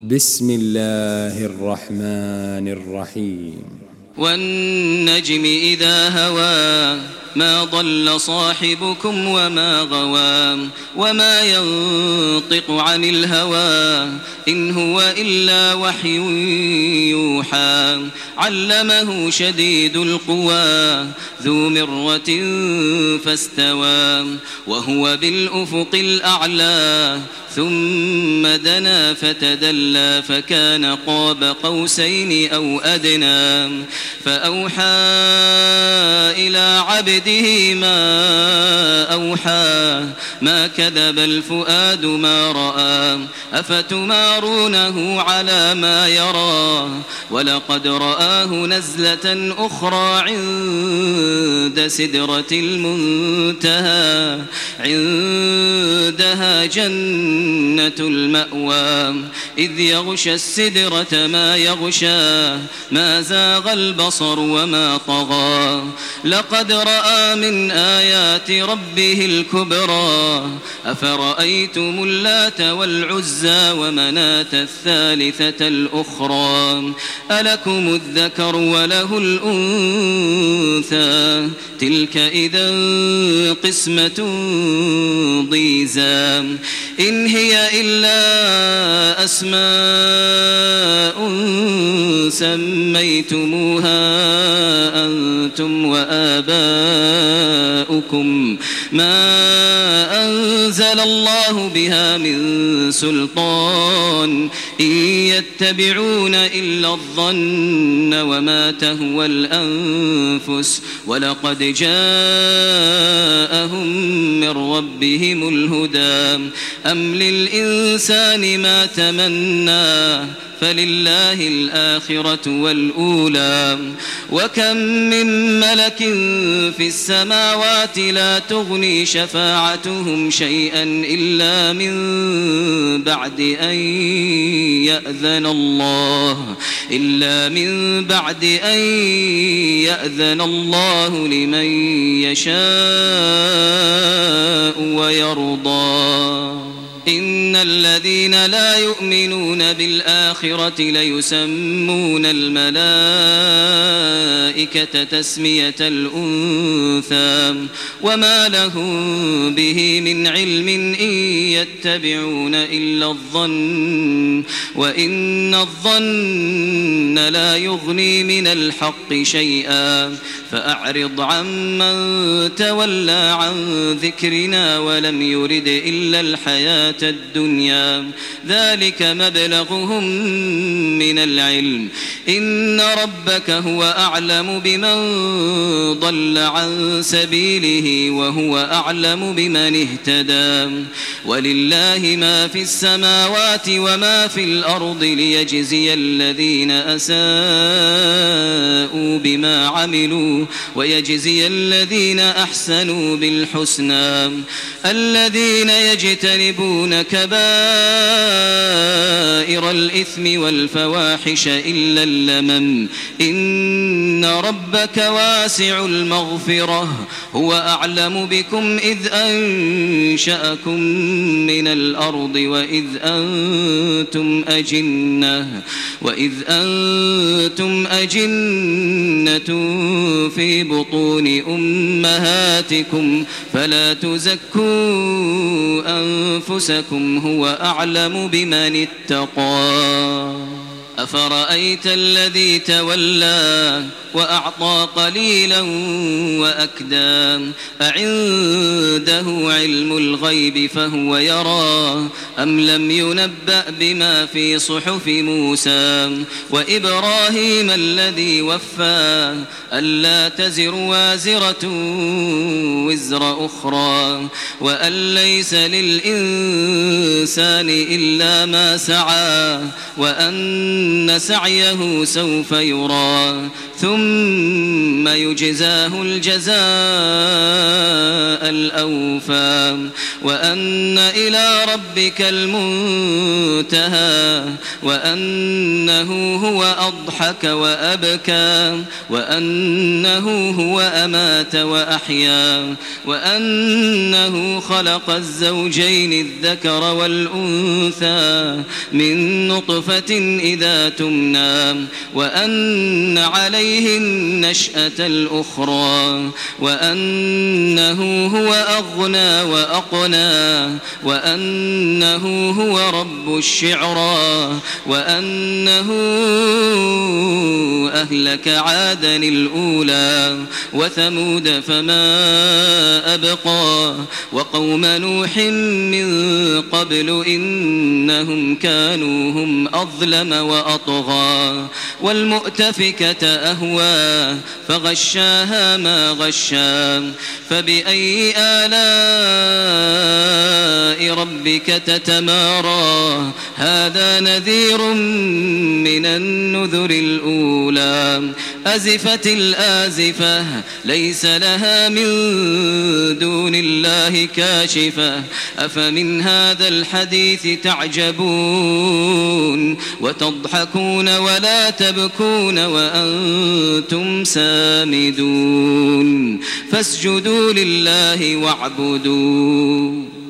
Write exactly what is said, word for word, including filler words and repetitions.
بسم الله الرحمن الرحيم. والنجم إذا هوى ما ضل صاحبكم وما غوى وما ينطق عن الهوى إن هو إلا وحي يوحى علمه شديد القوى ذو مرة فاستوى وهو بالأفق الأعلى ثم دنا فتدلى فكان قاب قوسين أو أدنى فأوحى إلى عبده ما أوحى ما كذب الفؤاد ما رأى أفتمارونه على ما يرى ولقد رآه نزلة أخرى عند سدرة المنتهى عندها جنة المأوى إذ يغشى السدرة ما يغشى ما زاغ البصر وما طغى لقد رأى من آيات ربه الكبرى أفرأيتم اللات والعزى ومناة الثالثة الأخرى ألكم الذكر وله الأنثى تلك إذا قسمة ضيزى إن هي إلا أسماء سميتموها أنتم وآباؤكم ما أنزل الله بها من سلطان إن يتبعون إلا الظن وما تهوى الأنفس ولقد جاءهم من ربهم الهدى أم للإنسان ما تمنى فلله الآخرة والأولى وكم من ملك في السماوات لا تغني شفاعتهم شيئا إلا من بعد أن يأذن الله إلا من بعد أن يأذن الله لمن يشاء ويرضى إن الذين لا يؤمنون بالآخرة ليسمون الملائكة تسمية الأنثى وما لهم به من علم إن يتبعون إلا الظن وإن الظن لا يغني من الحق شيئا فأعرض عمن تولى عن ذكرنا ولم يرد إلا الحياة الدنيا ذلك مبلغهم من العلم إن ربك هو أعلم بمن ضل عن سبيله وهو أعلم بمن اهتدى ولله ما في السماوات وما في الأرض ليجزي الذين أساءوا بما عملوا ويجزي الذين أحسنوا بالحسنى الذين يجتنبون كبائر الإثم والفواحش إلا اللمم إن ربك واسع المغفرة هو أعلم بكم إذ أنشأكم من الأرض وإذ أنتم أجنة وإذ أنتم أجنة في بطون أمهاتكم فلا تزكوا أنفسكم هو أعلم بمن اتقى أفرأيت الذي تولى وأعطى قليلا وأكدى أعنده علم الغيب فهو يرى أم لم ينبأ بما في صحف موسى وإبراهيم الذي وفى ألا تزر وازرة وزر أخرى وأن ليس للإنسان إلا ما سعى وأن سعيه سوف يرى ثم ثم يجزاه الجزاء الأوفى وأن إلى ربك المنتهى وأنه هو أضحك وأبكى وأنه هو أمات وأحيا وأنه خلق الزوجين الذكر والأنثى من نطفة إذا تمنى وأن عليه النشأة الأخرى وأنه هو أغنى وأقنى وأنه هو رب الشعرى وأنه أهلك عادا الأولى وثمود فما أبقى وقوم نوح من قبل إنهم كانوا هم أظلم وأطغى والمؤتفكة أهوى فغشاها ما غشا فبأي آلاء ربك تتمارى هذا نذير من النذر الأولى أزفت الآزفة ليس لها من دون الله كاشفة أفمن هذا الحديث تعجبون وتضحكون ولا تبكون وأنتم سامدون فاسجدوا لله واعبدوا